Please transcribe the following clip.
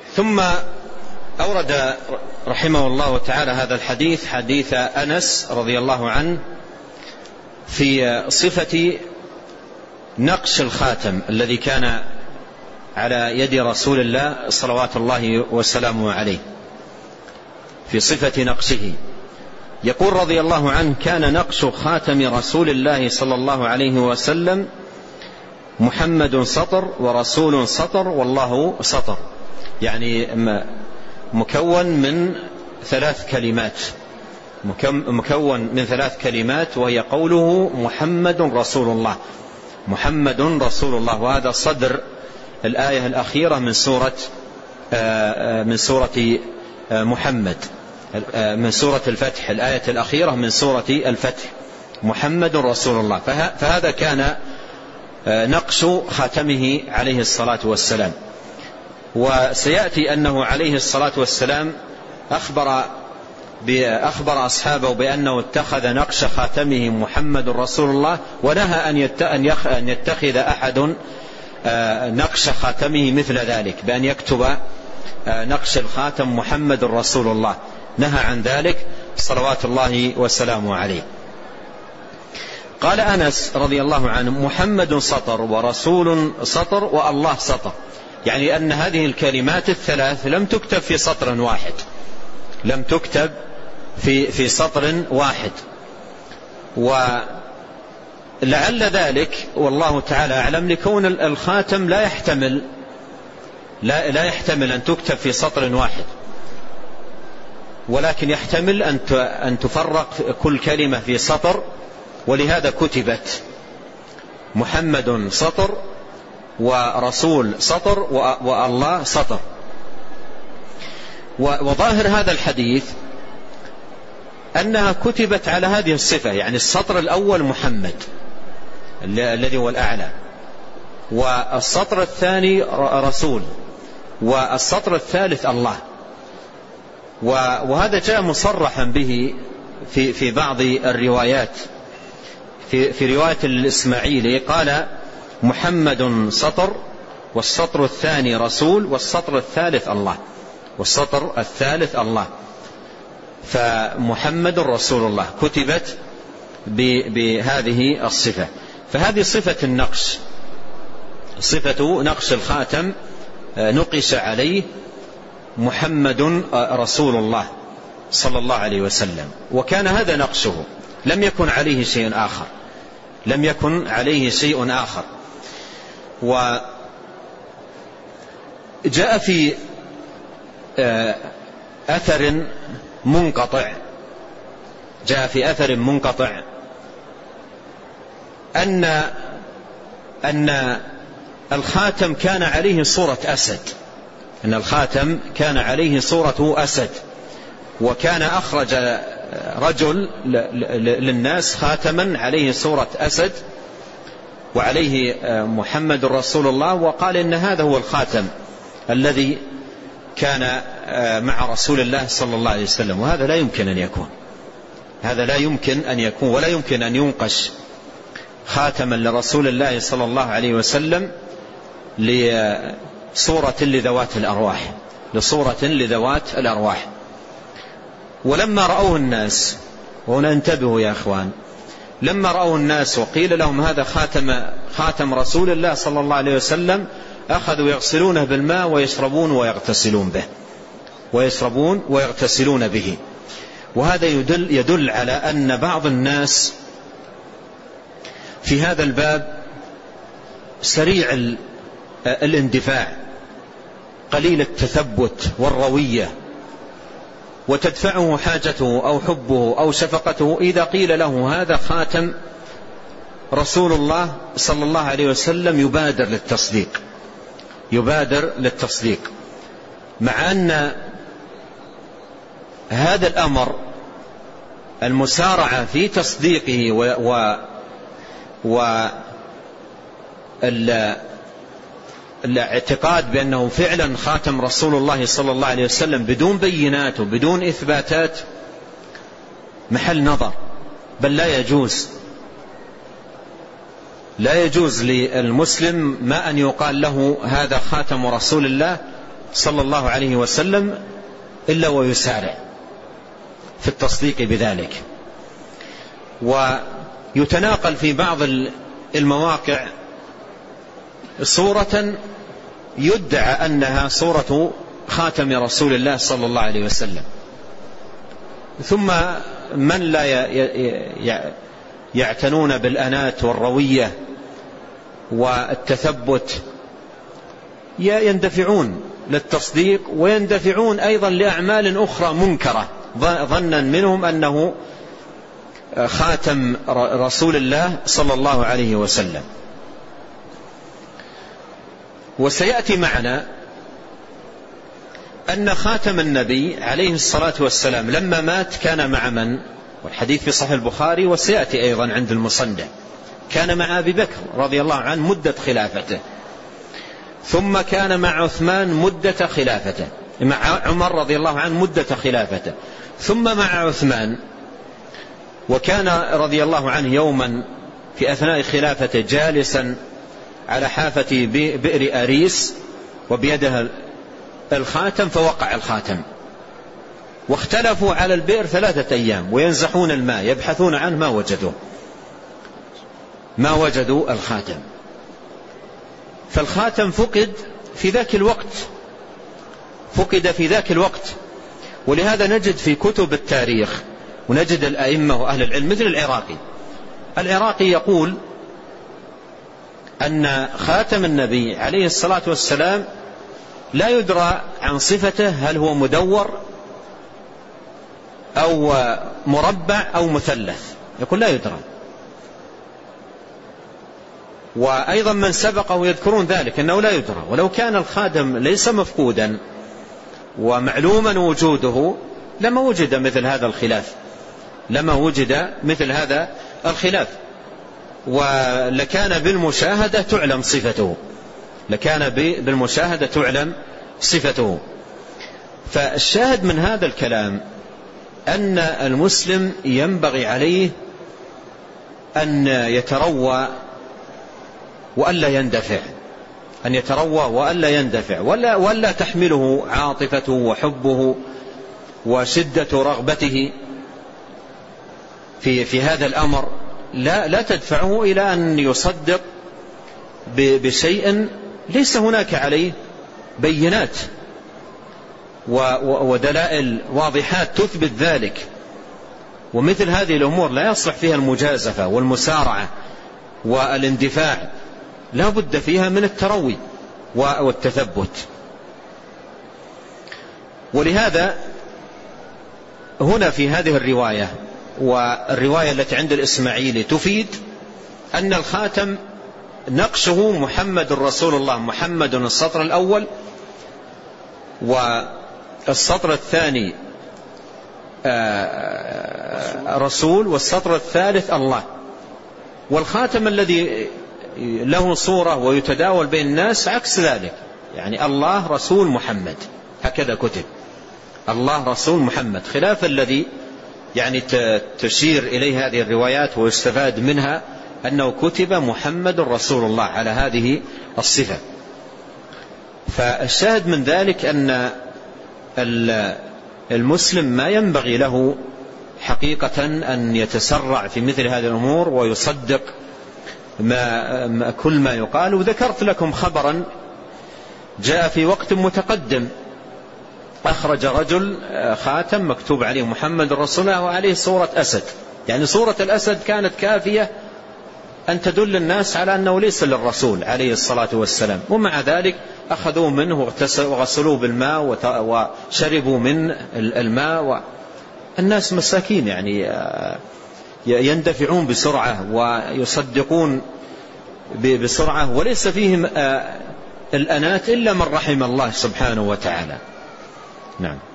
ثم أورد رحمه الله تعالى هذا الحديث، حديث أنس رضي الله عنه، في صفة نقش الخاتم الذي كان على يد رسول الله صلوات الله وسلامه عليه، في صفة نقشه. يقول رضي الله عنه: كان نقش خاتم رسول الله صلى الله عليه وسلم محمد سطر ورسول سطر والله سطر، يعني مكون من 3 كلمات، مكون من 3 كلمات، وهي قوله محمد رسول الله، محمد رسول الله. وهذا صدر الآية الأخيرة من سورة محمد، من سورة الفتح، الآية الأخيرة من سورة الفتح، محمد رسول الله. فهذا كان نقش خاتمه عليه الصلاة والسلام. وسيأتي أنه عليه الصلاة والسلام أخبر أصحابه بأنه اتخذ نقش خاتمه محمد رسول الله، ونهى أن يتخذ أحد نقش خاتمه مثل ذلك، بأن يكتب نقش الخاتم محمد رسول الله، نهى عن ذلك صلوات الله وسلامه عليه. قال أنس رضي الله عنه: محمد سطر ورسول سطر والله سطر، يعني أن هذه الكلمات ال3 لم تكتب في سطر واحد، لم تكتب في سطر واحد. ولعل ذلك والله تعالى أعلم لكون الخاتم لا يحتمل أن تكتب في سطر واحد، ولكن يحتمل أن تفرق كل كلمة في سطر، ولهذا كتبت محمد سطر ورسول سطر والله سطر. وظاهر هذا الحديث أنها كتبت على هذه الصفة، يعني السطر الأول محمد الذي هو الأعلى، والسطر الثاني رسول، والسطر الثالث الله. وهذا جاء مصرحا به في بعض الروايات، في رواية الإسماعيلي قال: محمد سطر والسطر الثاني رسول والسطر الثالث الله، والسطر الثالث الله. فمحمد رسول الله كتبت بهذه الصفة. فهذه صفة النقش، صفة نقش الخاتم نقش عليه محمد رسول الله صلى الله عليه وسلم، وكان هذا نقشه، لم يكن عليه شيء آخر، لم يكن عليه شيء آخر. وجاء في أثر منقطع، جاء في أثر منقطع أن الخاتم كان عليه صورة أسد، أن الخاتم كان عليه صورة أسد، وكان أخرج رجل للناس خاتما عليه صورة أسد وعليه محمد رسول الله، وقال إن هذا هو الخاتم الذي كان مع رسول الله صلى الله عليه وسلم. وهذا لا يمكن أن يكون، هذا لا يمكن أن يكون، ولا يمكن أن ينقش خاتما لرسول الله صلى الله عليه وسلم لصورة لذوات الأرواح، لصورة لذوات الأرواح. ولما رأوه الناس، وهنا انتبهوا يا أخوان، لما رأوه الناس وقيل لهم هذا خاتم رسول الله صلى الله عليه وسلم، أخذوا يغسلونه بالماء ويشربون ويغتسلون به، ويشربون ويغتسلون به. وهذا يدل على أن بعض الناس في هذا الباب سريع الاندفاع، قليل التثبت والروية، وتدفعه حاجته أو حبه أو شفقته إذا قيل له هذا خاتم رسول الله صلى الله عليه وسلم، يبادر للتصديق، مع أن هذا الأمر المسارعة في تصديقه الاعتقاد بأنه فعلا خاتم رسول الله صلى الله عليه وسلم بدون بينات وبدون إثباتات محل نظر، بل لا يجوز للمسلم ما أن يقال له هذا خاتم رسول الله صلى الله عليه وسلم إلا ويسارع في التصديق بذلك. ويتناقل في بعض المواقع صورة يدعى أنها صورة خاتم رسول الله صلى الله عليه وسلم، ثم من لا يعتنون بالأنات والروية والتثبت يندفعون للتصديق، ويندفعون أيضا لأعمال أخرى منكرة ظنا منهم أنه خاتم رسول الله صلى الله عليه وسلم. وسيأتي معنا أن خاتم النبي عليه الصلاة والسلام لما مات كان مع من؟ والحديث في صحيح البخاري وسيأتي أيضا عند المصنف، كان مع أبي بكر رضي الله عنه مدة خلافته، ثم كان مع عثمان مدة خلافته، مع عمر رضي الله عنه مدة خلافته، ثم مع عثمان. وكان رضي الله عنه يوما في أثناء خلافته جالسا على حافة بئر أريس وبيده الخاتم، فوقع الخاتم، واختلفوا على البئر 3 أيام وينزحون الماء يبحثون عنه ما وجدوا الخاتم. فالخاتم فقد في ذاك الوقت. ولهذا نجد في كتب التاريخ ونجد الأئمة وأهل العلم مثل العراقي يقول أن خاتم النبي عليه الصلاة والسلام لا يدرى عن صفته هل هو مدور أو مربع أو مثلث، يقول لا يدرى. وأيضا من سبقه يذكرون ذلك أنه لا يدرى، ولو كان الخاتم ليس مفقودا ومعلوما وجوده لما وجد مثل هذا الخلاف، ولكان بالمشاهدة تعلم صفته. فالشاهد من هذا الكلام أن المسلم ينبغي عليه أن يتروى وألا يندفع، ولا تحمله عاطفته وحبه وشدة رغبته في هذا الأمر، لا تدفعه إلى أن يصدق بشيء ليس هناك عليه بينات ودلائل واضحات تثبت ذلك. ومثل هذه الأمور لا يصلح فيها المجازفة والمسارعة والاندفاع، لا بد فيها من التروي والتثبت. ولهذا هنا في هذه الرواية والرواية التي عند الإسماعيلي تفيد أن الخاتم نقشه محمد رسول الله، محمد السطر الأول، والسطر الثاني رسول، والسطر الثالث الله. والخاتم الذي له صورة ويتداول بين الناس عكس ذلك، يعني الله رسول محمد، هكذا كتب الله رسول محمد، خلاف الذي يعني تشير إليه هذه الروايات ويستفاد منها أنه كتب محمد رسول الله على هذه الصفة. فالشاهد من ذلك أن المسلم ما ينبغي له حقيقة أن يتسرع في مثل هذه الأمور ويصدق كل ما يقال. وذكرت لكم خبرا جاء في وقت متقدم، أخرج رجل خاتم مكتوب عليه محمد رسول الله وعليه صورة أسد، يعني صورة الأسد كانت كافية أن تدل الناس على أنه ليس للرسول عليه الصلاة والسلام، ومع ذلك أخذوا منه وغسلوه بالماء وشربوا من الماء. والناس مساكين يعني يندفعون بسرعة ويصدقون بسرعة، وليس فيهم الأنات إلا من رحم الله سبحانه وتعالى. نعم.